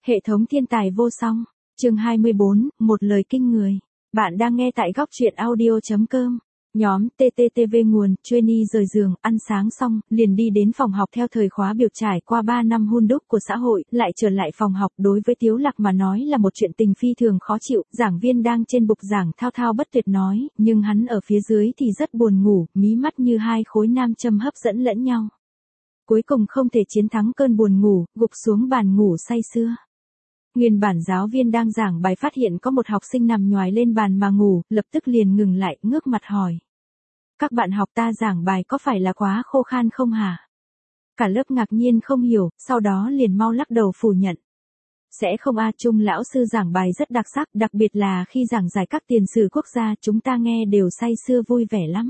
Hệ thống thiên tài vô song. Chương 24, một lời kinh người. Bạn đang nghe tại góc truyện audio.com. Nhóm TTTV nguồn, trainee rời giường, ăn sáng xong, liền đi đến phòng học theo thời khóa biểu trải qua 3 năm hun đúc của xã hội, lại trở lại phòng học đối với Tiếu Lạc mà nói là một chuyện tình phi thường khó chịu, giảng viên đang trên bục giảng thao thao bất tuyệt nói, nhưng hắn ở phía dưới thì rất buồn ngủ, mí mắt như hai khối nam châm hấp dẫn lẫn nhau. Cuối cùng không thể chiến thắng cơn buồn ngủ, gục xuống bàn ngủ say sưa. Nguyên bản giáo viên đang giảng bài phát hiện có một học sinh nằm nhoài lên bàn mà ngủ, lập tức liền ngừng lại, ngước mặt hỏi. Các bạn học ta giảng bài có phải là quá khô khan không hả? Cả lớp ngạc nhiên không hiểu, sau đó liền mau lắc đầu phủ nhận. Sẽ không Trung lão sư giảng bài rất đặc sắc, đặc biệt là khi giảng giải các tiền sử quốc gia chúng ta nghe đều say sưa vui vẻ lắm.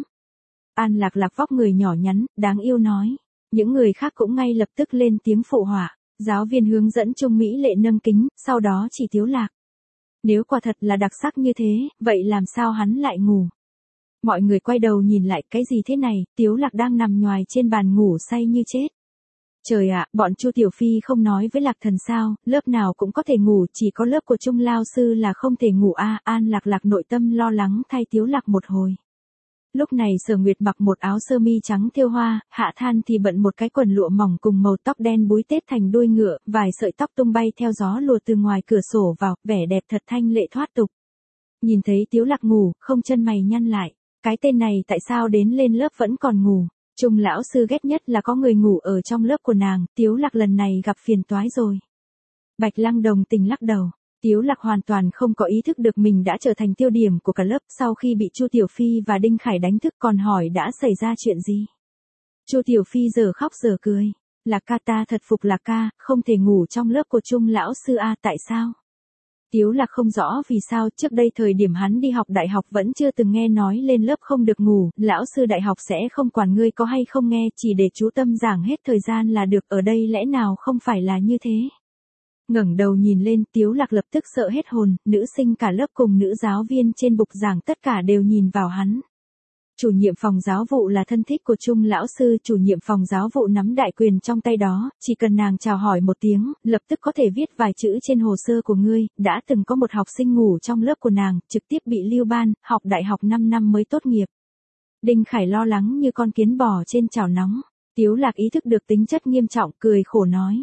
An Lạc Lạc vóc người nhỏ nhắn, đáng yêu nói. Những người khác cũng ngay lập tức lên tiếng phụ họa. Giáo viên hướng dẫn Trung Mỹ Lệ nâng kính, sau đó chỉ Tiếu Lạc. Nếu quả thật là đặc sắc như thế, vậy làm sao hắn lại ngủ? Mọi người quay đầu nhìn lại, cái gì thế này, Tiếu Lạc đang nằm nhoài trên bàn ngủ say như chết. Trời ạ, bọn Chu Tiểu Phi không nói với Lạc Thần sao, lớp nào cũng có thể ngủ, chỉ có lớp của Trung lao sư là không thể ngủ An Lạc Lạc nội tâm lo lắng thay Tiếu Lạc một hồi. Lúc này Sở Nguyệt mặc một áo sơ mi trắng thêu hoa, Hạ Than thì bận một cái quần lụa mỏng cùng màu tóc đen búi tết thành đuôi ngựa, vài sợi tóc tung bay theo gió lùa từ ngoài cửa sổ vào, vẻ đẹp thật thanh lệ thoát tục. Nhìn thấy Tiếu Lạc ngủ, không chân mày nhăn lại, cái tên này tại sao đến lên lớp vẫn còn ngủ? Trung lão sư ghét nhất là có người ngủ ở trong lớp của nàng, Tiếu Lạc lần này gặp phiền toái rồi. Bạch Lăng đồng tình lắc đầu. Tiếu Lạc hoàn toàn không có ý thức được mình đã trở thành tiêu điểm của cả lớp sau khi bị Chu Tiểu Phi và Đinh Khải đánh thức còn hỏi đã xảy ra chuyện gì. Chu Tiểu Phi giờ khóc giờ cười. Lạc ca ta thật phục Lạc ca, không thể ngủ trong lớp của Trung lão sư tại sao? Tiếu Lạc không rõ vì sao trước đây thời điểm hắn đi học đại học vẫn chưa từng nghe nói lên lớp không được ngủ, lão sư đại học sẽ không quản ngươi có hay không nghe chỉ để chú tâm giảng hết thời gian là được ở đây lẽ nào không phải là như thế. Ngẩng đầu nhìn lên Tiếu Lạc lập tức sợ hết hồn, nữ sinh cả lớp cùng nữ giáo viên trên bục giảng tất cả đều nhìn vào hắn. Chủ nhiệm phòng giáo vụ là thân thích của Trung lão sư, chủ nhiệm phòng giáo vụ nắm đại quyền trong tay đó, chỉ cần nàng chào hỏi một tiếng, lập tức có thể viết vài chữ trên hồ sơ của ngươi, đã từng có một học sinh ngủ trong lớp của nàng, trực tiếp bị lưu ban, học đại học 5 năm mới tốt nghiệp. Đinh Khải lo lắng như con kiến bò trên chảo nóng, Tiếu Lạc ý thức được tính chất nghiêm trọng, cười khổ nói.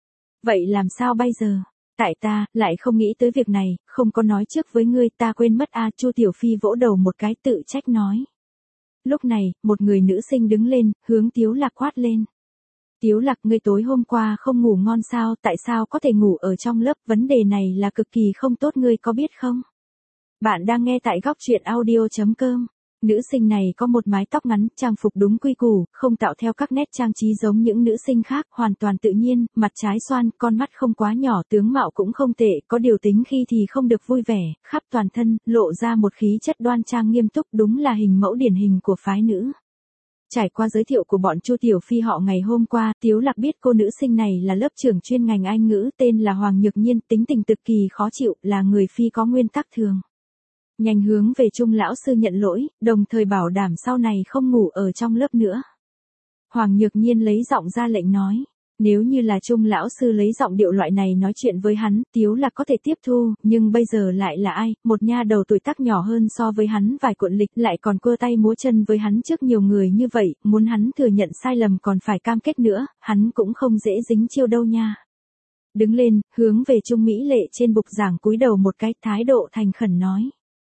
Vậy làm sao bây giờ? Tại ta, lại không nghĩ tới việc này, không có nói trước với ngươi, ta quên mất Chu Tiểu Phi vỗ đầu một cái tự trách nói. Lúc này, một người nữ sinh đứng lên, hướng Tiếu Lạc quát lên. Tiếu Lạc, ngươi tối hôm qua không ngủ ngon sao, tại sao có thể ngủ ở trong lớp, vấn đề này là cực kỳ không tốt ngươi có biết không? Bạn đang nghe tại góc truyện audio.com. Nữ sinh này có một mái tóc ngắn, trang phục đúng quy củ, không tạo theo các nét trang trí giống những nữ sinh khác, hoàn toàn tự nhiên, mặt trái xoan, con mắt không quá nhỏ, tướng mạo cũng không tệ, có điều tính khi thì không được vui vẻ, khắp toàn thân, lộ ra một khí chất đoan trang nghiêm túc, đúng là hình mẫu điển hình của phái nữ. Trải qua giới thiệu của bọn Chu Tiểu Phi họ ngày hôm qua, Tiếu Lạc biết cô nữ sinh này là lớp trưởng chuyên ngành Anh ngữ, tên là Hoàng Nhược Nhiên, tính tình cực kỳ khó chịu, là người Phi có nguyên tắc thường. Nhanh hướng về Trung lão sư nhận lỗi, đồng thời bảo đảm sau này không ngủ ở trong lớp nữa. Hoàng Nhược Nhiên lấy giọng ra lệnh nói, nếu như là Trung lão sư lấy giọng điệu loại này nói chuyện với hắn, Tiếu Lạc có thể tiếp thu, nhưng bây giờ lại là ai, một nha đầu tuổi tác nhỏ hơn so với hắn vài cuộn lịch, lại còn cua tay múa chân với hắn trước nhiều người như vậy, muốn hắn thừa nhận sai lầm còn phải cam kết nữa, hắn cũng không dễ dính chiêu đâu nha. Đứng lên, hướng về Trung Mỹ Lệ trên bục giảng cúi đầu một cái, thái độ thành khẩn nói.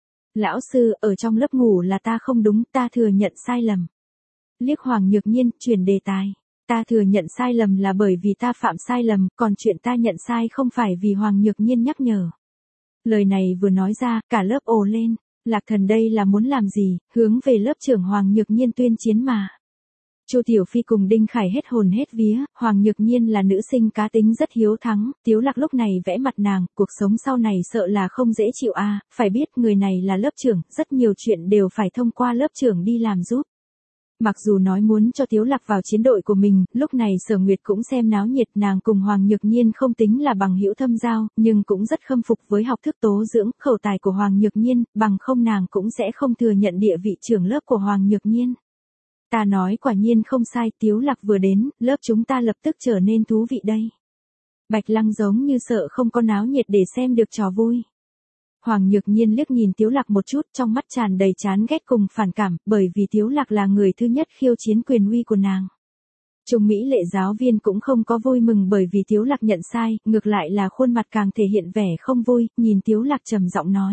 Lão sư, ở trong lớp ngủ là ta không đúng, ta thừa nhận sai lầm. Liếc Hoàng Nhược Nhiên, chuyển đề tài. Ta thừa nhận sai lầm là bởi vì ta phạm sai lầm, còn chuyện ta nhận sai không phải vì Hoàng Nhược Nhiên nhắc nhở. Lời này vừa nói ra, cả lớp ồ lên. Lạc Thần đây là muốn làm gì, hướng về lớp trưởng Hoàng Nhược Nhiên tuyên chiến mà. Chu Tiểu Phi cùng Đinh Khải hết hồn hết vía, Hoàng Nhược Nhiên là nữ sinh cá tính rất hiếu thắng, Tiếu Lạc lúc này vẽ mặt nàng, cuộc sống sau này sợ là không dễ chịu phải biết người này là lớp trưởng, rất nhiều chuyện đều phải thông qua lớp trưởng đi làm giúp. Mặc dù nói muốn cho Tiếu Lạc vào chiến đội của mình, lúc này Sở Nguyệt cũng xem náo nhiệt, nàng cùng Hoàng Nhược Nhiên không tính là bằng hữu thâm giao, nhưng cũng rất khâm phục với học thức tố dưỡng, khẩu tài của Hoàng Nhược Nhiên, bằng không nàng cũng sẽ không thừa nhận địa vị trưởng lớp của Hoàng Nhược Nhiên. Ta nói quả nhiên không sai, Tiếu Lạc vừa đến, lớp chúng ta lập tức trở nên thú vị đây. Bạch Lăng giống như sợ không có náo nhiệt để xem được trò vui. Hoàng Nhược Nhiên liếc nhìn Tiếu Lạc một chút, trong mắt tràn đầy chán ghét cùng phản cảm, bởi vì Tiếu Lạc là người thứ nhất khiêu chiến quyền uy của nàng. Trung Mỹ Lệ giáo viên cũng không có vui mừng bởi vì Tiếu Lạc nhận sai, ngược lại là khuôn mặt càng thể hiện vẻ không vui, nhìn Tiếu Lạc trầm giọng nói.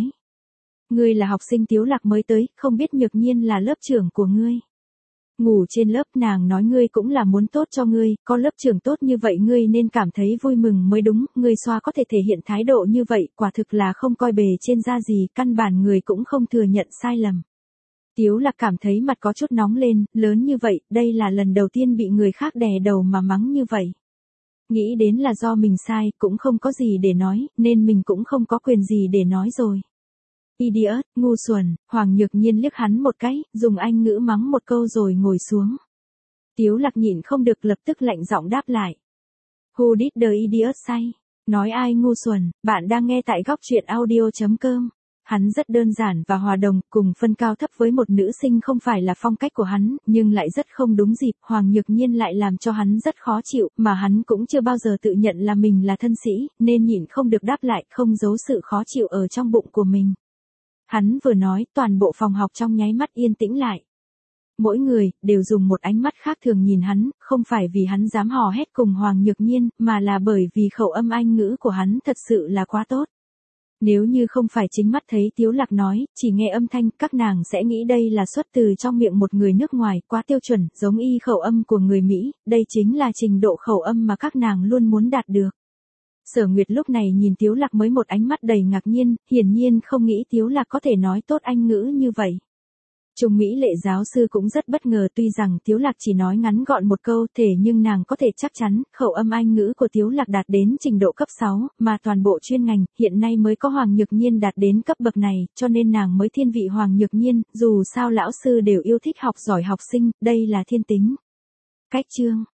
Ngươi là học sinh Tiếu Lạc mới tới, không biết Nhược Nhiên là lớp trưởng của ngươi. Ngủ trên lớp nàng nói ngươi cũng là muốn tốt cho ngươi, có lớp trưởng tốt như vậy ngươi nên cảm thấy vui mừng mới đúng, ngươi xoa có thể thể hiện thái độ như vậy, quả thực là không coi bề trên da gì, căn bản người cũng không thừa nhận sai lầm. Tiếu Lạc cảm thấy mặt có chút nóng lên, lớn như vậy, đây là lần đầu tiên bị người khác đè đầu mà mắng như vậy. Nghĩ đến là do mình sai, cũng không có gì để nói, nên mình cũng không có quyền gì để nói rồi. Idiot, ngu xuẩn, Hoàng Nhược Nhiên liếc hắn một cái, dùng Anh ngữ mắng một câu rồi ngồi xuống. Tiếu Lạc nhịn không được lập tức lạnh giọng đáp lại. Who did the idiot say? Nói ai ngu xuẩn, bạn đang nghe tại góc truyện audio.com. Hắn rất đơn giản và hòa đồng, cùng phân cao thấp với một nữ sinh không phải là phong cách của hắn, nhưng lại rất không đúng dịp, Hoàng Nhược Nhiên lại làm cho hắn rất khó chịu, mà hắn cũng chưa bao giờ tự nhận là mình là thân sĩ, nên nhịn không được đáp lại, không giấu sự khó chịu ở trong bụng của mình. Hắn vừa nói, toàn bộ phòng học trong nháy mắt yên tĩnh lại. Mỗi người, đều dùng một ánh mắt khác thường nhìn hắn, không phải vì hắn dám hò hét cùng Hoàng Nhược Nhiên, mà là bởi vì khẩu âm Anh ngữ của hắn thật sự là quá tốt. Nếu như không phải chính mắt thấy Tiếu Lạc nói, chỉ nghe âm thanh, các nàng sẽ nghĩ đây là xuất từ trong miệng một người nước ngoài, quá tiêu chuẩn, giống y khẩu âm của người Mỹ, đây chính là trình độ khẩu âm mà các nàng luôn muốn đạt được. Sở Nguyệt lúc này nhìn Tiếu Lạc mới một ánh mắt đầy ngạc nhiên, hiển nhiên không nghĩ Tiếu Lạc có thể nói tốt Anh ngữ như vậy. Trung Mỹ Lệ giáo sư cũng rất bất ngờ, tuy rằng Tiếu Lạc chỉ nói ngắn gọn một câu thể nhưng nàng có thể chắc chắn, khẩu âm Anh ngữ của Tiếu Lạc đạt đến trình độ cấp 6, mà toàn bộ chuyên ngành, hiện nay mới có Hoàng Nhược Nhiên đạt đến cấp bậc này, cho nên nàng mới thiên vị Hoàng Nhược Nhiên, dù sao lão sư đều yêu thích học giỏi học sinh, đây là thiên tính. Cách chương